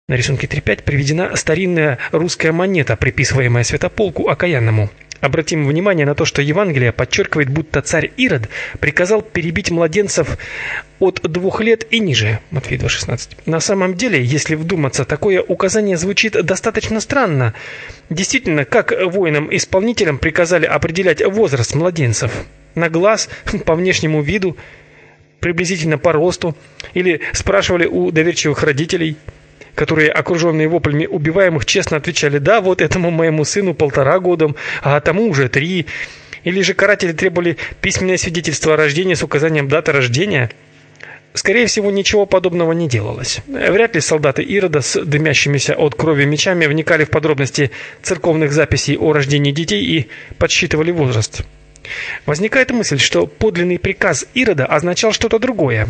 На рисунке 3.5 приведена старинная русская монета, приписываемая Святополку Окаянному. Обратим внимание на то, что Евангелие подчеркивает, будто царь Ирод приказал перебить младенцев от 2 лет и ниже. Матфея 2.16. На самом деле, если вдуматься, такое указание звучит достаточно странно. Действительно, как воинам-исполнителям приказали определять возраст младенцев? На глаз, по внешнему виду, приблизительно по росту? Или спрашивали у доверчивых родителей, которые, окруженные воплями убиваемых, честно отвечали: «Да, вот этому моему сыну 1,5 года, а тому уже 3». Или же каратели требовали письменное свидетельство о рождении с указанием даты рождения? Скорее всего, ничего подобного не делалось. Вряд ли солдаты Ирода с дымящимися от крови мечами вникали в подробности церковных записей о рождении детей и подсчитывали возраст. Возникает мысль, что подлинный приказ Ирода означал что-то другое.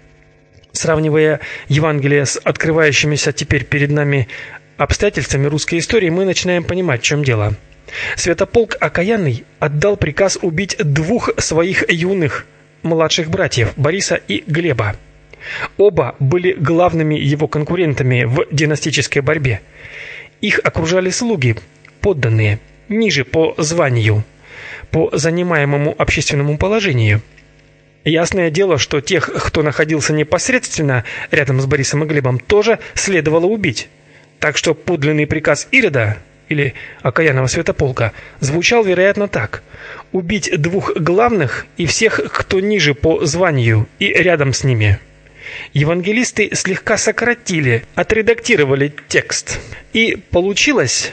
Сравнивая Евангелие с открывающимися теперь перед нами обстоятельствами русской истории, мы начинаем понимать, в чем дело. Святополк Окаянный отдал приказ убить 2 своих юных младших братьев, Бориса и Глеба. Оба были главными его конкурентами в династической борьбе. Их окружали слуги, подданные, ниже по званию, по занимаемому общественному положению. Ясное дело, что тех, кто находился непосредственно рядом с Борисом и Глебом, тоже следовало убить. Так что подлинный приказ Ирода, или Окаянного Святополка, звучал, вероятно, так: убить 2 главных и всех, кто ниже по званию и рядом с ними. Евангелисты слегка сократили, отредактировали текст. И получилось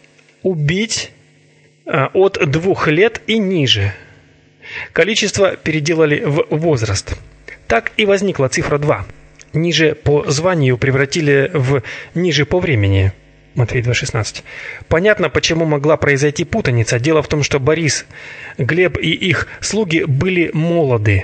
убить от 2 лет и ниже. Количество переделали в возраст. Так и возникла цифра 2. Ниже по званию превратили в ниже по времени. Матфея 2.16. Понятно, почему могла произойти путаница. Дело в том, что Борис, Глеб и их слуги были молоды.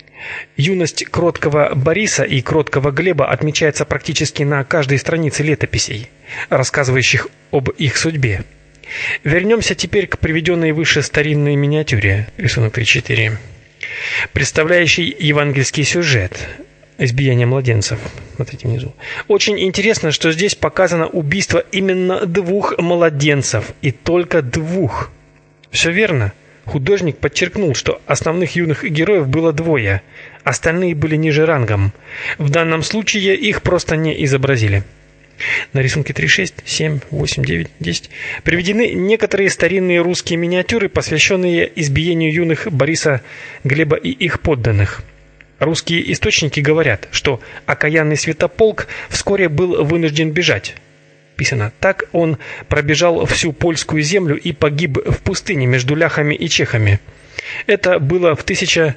Юность кроткого Бориса и кроткого Глеба отмечается практически на каждой странице летописей, рассказывающих об их судьбе. Вернемся теперь к приведенной выше старинной миниатюре, рисунок 3.4, представляющей евангельский сюжет избиения младенцев. Смотрите внизу. Очень интересно, что здесь показано убийство именно 2 младенцев, и только 2. Все верно. Художник подчеркнул, что основных юных героев было 2, остальные были ниже рангом. В данном случае их просто не изобразили. На рисунке 3.6, 7, 8, 9, 10 приведены некоторые старинные русские миниатюры, посвященные избиению юных Бориса, Глеба и их подданных. Русские источники говорят, что окаянный Святополк вскоре был вынужден бежать. Писано: так он пробежал всю польскую землю и погиб в пустыне между ляхами и чехами. Это было в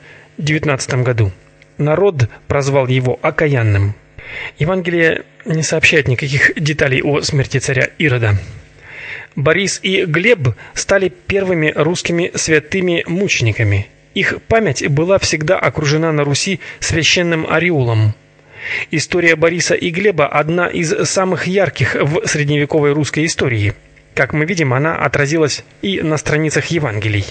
1019 году. Народ прозвал его окаянным. Евангелие не сообщает никаких деталей о смерти царя Ирода. Борис и Глеб стали первыми русскими святыми мучениками. Их память была всегда окружена на Руси священным ореолом. История Бориса и Глеба одна из самых ярких в средневековой русской истории. Как мы видим, она отразилась и на страницах Евангелий.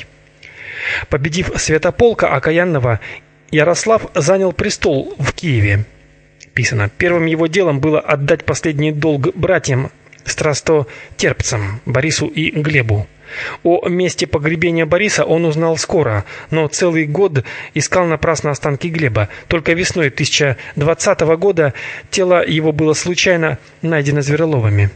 Победив Святополка Окаянного, Ярослав занял престол в Киеве. Писано: первым его делом было отдать последний долг братьям страстотерпцам Борису и Глебу. О месте погребения Бориса он узнал скоро, но целый год искал напрасно останки Глеба. Только весной 1020 года тело его было случайно найдено звероловами.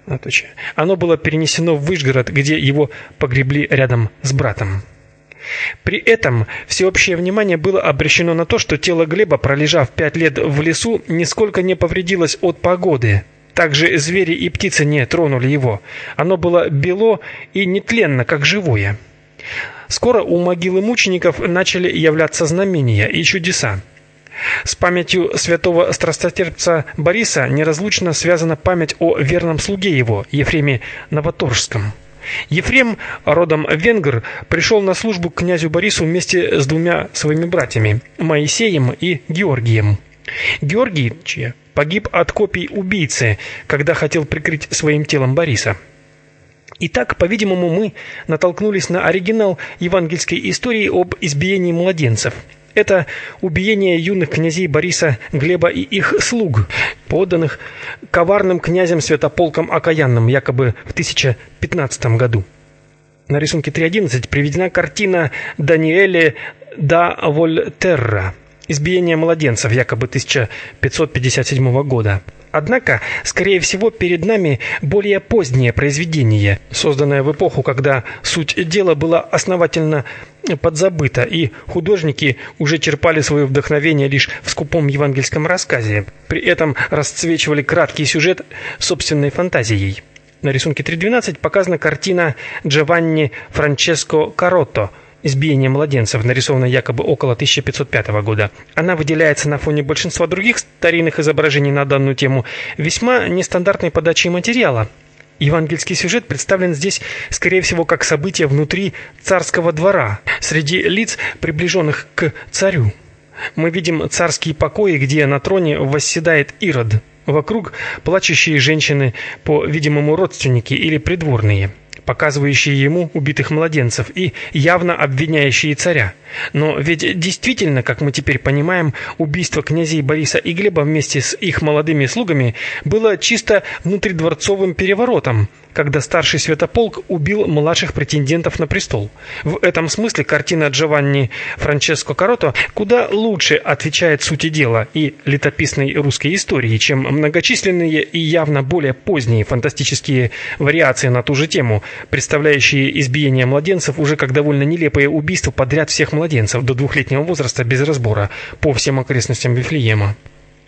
Оно было перенесено в Выжгород, где его погребли рядом с братом. При этом всеобщее внимание было обращено на то, что тело Глеба, пролежав 5 лет в лесу, нисколько не повредилось от погоды. Также звери и птицы не тронули его. Оно было бело и нетленно, как живое. Скоро у могилы мучеников начали являться знамения и чудеса. С памятью святого страстотерпца Бориса неразлучно связана память о верном слуге его, Ефреме Новоторжском. Ефрем, родом венгр, пришел на службу к князю Борису вместе с 2 своими братьями, Моисеем и Георгием. Георгий погиб от копий убийцы, когда хотел прикрыть своим телом Бориса. Итак, по-видимому, мы натолкнулись на оригинал евангельской истории об избиении младенцев. Это убиение юных князей Бориса, Глеба и их слуг, подданных коварным князем Святополком Окаянным, якобы в 1015 году. На рисунке 3.11 приведена картина Даниэле да Вольтерра «Избиение младенцев», якобы 1557 года. Однако, скорее всего, перед нами более позднее произведение, созданное в эпоху, когда суть дела была основательно подзабыта, и художники уже черпали свое вдохновение лишь в скупом евангельском рассказе, при этом расцвечивали краткий сюжет собственной фантазией. На рисунке 3.12 показана картина Джованни Франческо Каротто «Избиение младенцев», нарисованная якобы около 1505 года. Она выделяется на фоне большинства других старинных изображений на данную тему весьма нестандартной подачей материала. Евангельский сюжет представлен здесь, скорее всего, как событие внутри царского двора, среди лиц, приближенных к царю. Мы видим царские покои, где на троне восседает Ирод. Вокруг плачущие женщины, по-видимому, родственники или придворные, показывающие ему убитых младенцев и явно обвиняющие царя. Но ведь действительно, как мы теперь понимаем, убийство князей Бориса и Глеба вместе с их молодыми слугами было чисто внутридворцовым переворотом, когда старший Святополк убил младших претендентов на престол. В этом смысле картина Джованни Франческо Каротто куда лучше отвечает сути дела и летописной русской истории, чем многочисленные и явно более поздние фантастические вариации на ту же тему, представляющие избиение младенцев уже как довольно нелепое убийство подряд всех младенцев до 2-летнего возраста без разбора по всем окрестностям Вифлеема.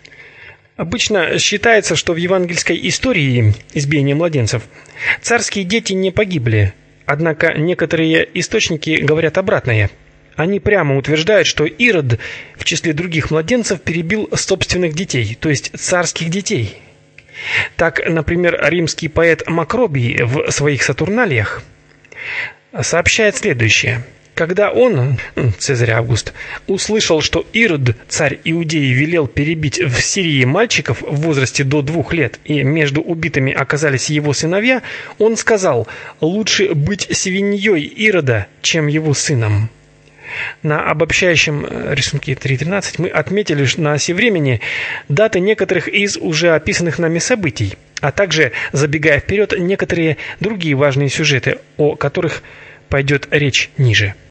Обычно считается, что в евангельской истории избиения младенцев царские дети не погибли, однако некоторые источники говорят обратное. Они прямо утверждают, что Ирод в числе других младенцев перебил собственных детей, то есть царских детей. Так, например, римский поэт Макробий в своих Сатурналиях сообщает следующее. Когда он, Цезарь Август, услышал, что Ирод, царь Иудеи, велел перебить в Сирии мальчиков в возрасте до 2 лет, и между убитыми оказались его сыновья, он сказал: «Лучше быть свиньей Ирода, чем его сыном». На обобщающем рисунке 3.13 мы отметили на оси времени даты некоторых из уже описанных нами событий, а также, забегая вперед, некоторые другие важные сюжеты, о которых пойдет речь ниже.